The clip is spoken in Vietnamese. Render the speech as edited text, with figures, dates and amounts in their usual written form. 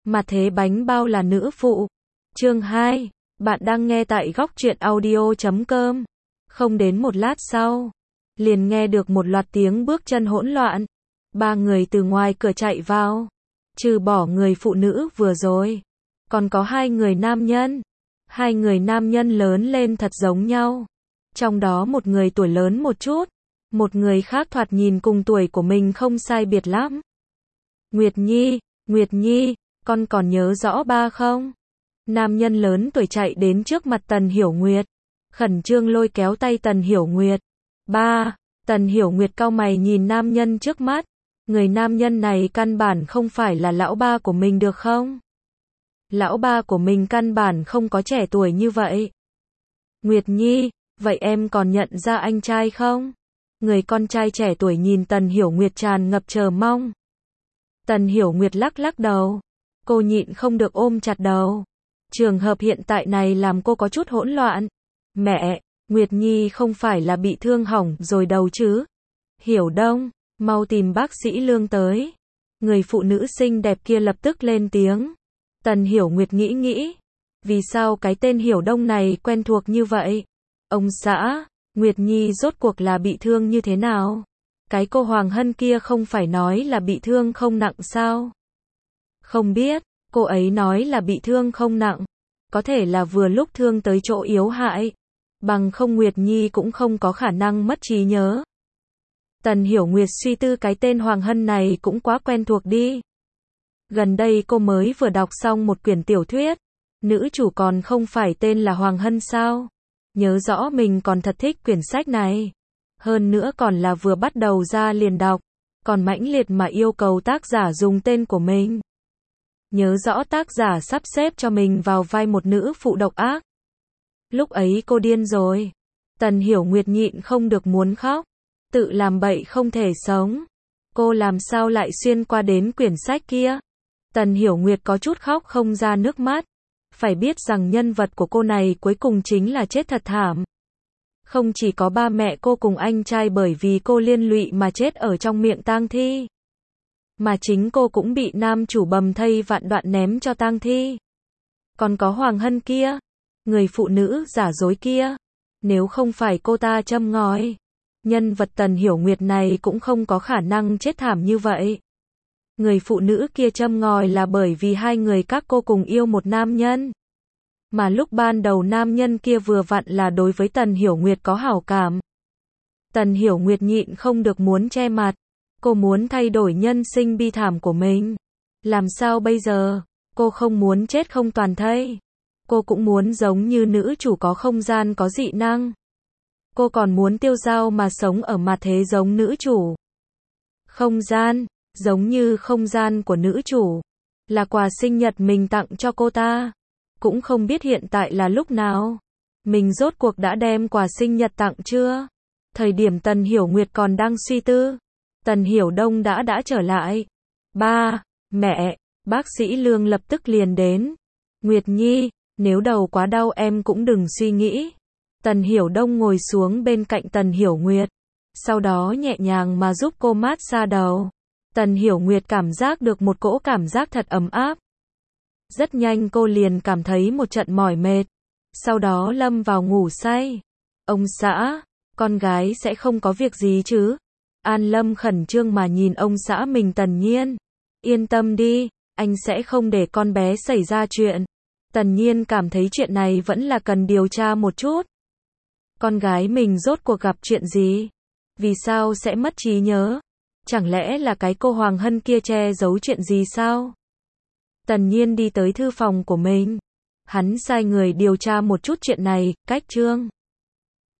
Mà thế bánh bao là nữ phụ. Chương 2. Bạn đang nghe tại góc truyện audio.com. Không đến một lát sau, liền nghe được một loạt tiếng bước chân hỗn loạn. Ba người từ ngoài cửa chạy vào. Trừ bỏ người phụ nữ vừa rồi, còn có hai người nam nhân. Hai người nam nhân lớn lên thật giống nhau. Trong đó một người tuổi lớn một chút, một người khác thoạt nhìn cùng tuổi của mình không sai biệt lắm. Nguyệt Nhi, con còn nhớ rõ ba không? Nam nhân lớn tuổi chạy đến trước mặt Tần Hiểu Nguyệt, khẩn trương lôi kéo tay Tần Hiểu Nguyệt. Ba, Tần Hiểu Nguyệt cau mày nhìn nam nhân trước mắt. Người nam nhân này căn bản không phải là lão ba của mình được không? Lão ba của mình căn bản không có trẻ tuổi như vậy. Nguyệt Nhi, vậy em còn nhận ra anh trai không? Người con trai trẻ tuổi nhìn Tần Hiểu Nguyệt tràn ngập chờ mong. Tần Hiểu Nguyệt lắc lắc đầu. Cô nhịn không được ôm chặt đầu. Trường hợp hiện tại này làm cô có chút hỗn loạn. Mẹ, Nguyệt Nhi không phải là bị thương hỏng rồi đâu chứ? Hiểu Đông, mau tìm bác sĩ Lương tới. Người phụ nữ xinh đẹp kia lập tức lên tiếng. Tần Hiểu Nguyệt nghĩ. Vì sao cái tên Hiểu Đông này quen thuộc như vậy? Ông xã, Nguyệt Nhi rốt cuộc là bị thương như thế nào? Cái cô Hoàng Hân kia không phải nói là bị thương không nặng sao? Không biết, cô ấy nói là bị thương không nặng. Có thể là vừa lúc thương tới chỗ yếu hại. Bằng không Nguyệt Nhi cũng không có khả năng mất trí nhớ. Tần Hiểu Nguyệt suy tư cái tên Hoàng Hân này cũng quá quen thuộc đi. Gần đây cô mới vừa đọc xong một quyển tiểu thuyết. Nữ chủ còn không phải tên là Hoàng Hân sao? Nhớ rõ mình còn thật thích quyển sách này. Hơn nữa còn là vừa bắt đầu ra liền đọc. Còn mãnh liệt mà yêu cầu tác giả dùng tên của mình. Nhớ rõ tác giả sắp xếp cho mình vào vai một nữ phụ độc ác. Lúc ấy cô điên rồi. Tần Hiểu Nguyệt nhịn không được muốn khóc. Tự làm bậy không thể sống. Cô làm sao lại xuyên qua đến quyển sách kia? Tần Hiểu Nguyệt có chút khóc không ra nước mắt. Phải biết rằng nhân vật của cô này cuối cùng chính là chết thật thảm. Không chỉ có ba mẹ cô cùng anh trai bởi vì cô liên lụy mà chết ở trong miệng tang thi. Mà chính cô cũng bị nam chủ bầm thây vạn đoạn ném cho tang thi. Còn có Hoàng Hân kia, người phụ nữ giả dối kia. Nếu không phải cô ta châm ngòi, nhân vật Tần Hiểu Nguyệt này cũng không có khả năng chết thảm như vậy. Người phụ nữ kia châm ngòi là bởi vì hai người các cô cùng yêu một nam nhân. Mà lúc ban đầu nam nhân kia vừa vặn là đối với Tần Hiểu Nguyệt có hảo cảm. Tần Hiểu Nguyệt nhịn không được muốn che mặt. Cô muốn thay đổi nhân sinh bi thảm của mình. Làm sao bây giờ? Cô không muốn chết không toàn thây. Cô cũng muốn giống như nữ chủ có không gian có dị năng. Cô còn muốn tiêu dao mà sống ở mặt thế giống nữ chủ. Không gian, giống như không gian của nữ chủ. Là quà sinh nhật mình tặng cho cô ta. Cũng không biết hiện tại là lúc nào. Mình rốt cuộc đã đem quà sinh nhật tặng chưa? Thời điểm Tần Hiểu Nguyệt còn đang suy tư. Tần Hiểu Đông đã trở lại. Ba, mẹ, bác sĩ Lương lập tức liền đến. Nguyệt Nhi, nếu đầu quá đau em cũng đừng suy nghĩ. Tần Hiểu Đông ngồi xuống bên cạnh Tần Hiểu Nguyệt. Sau đó nhẹ nhàng mà giúp cô mát xa đầu. Tần Hiểu Nguyệt cảm giác được một cỗ cảm giác thật ấm áp. Rất nhanh cô liền cảm thấy một trận mỏi mệt. Sau đó lâm vào ngủ say. Ông xã, con gái sẽ không có việc gì chứ? An Lâm khẩn trương mà nhìn ông xã mình Tần Nhiên. Yên tâm đi, anh sẽ không để con bé xảy ra chuyện. Tần Nhiên cảm thấy chuyện này vẫn là cần điều tra một chút. Con gái mình rốt cuộc gặp chuyện gì? Vì sao sẽ mất trí nhớ? Chẳng lẽ là cái cô Hoàng Hân kia che giấu chuyện gì sao? Tần Nhiên đi tới thư phòng của mình. Hắn sai người điều tra một chút chuyện này, cách chương.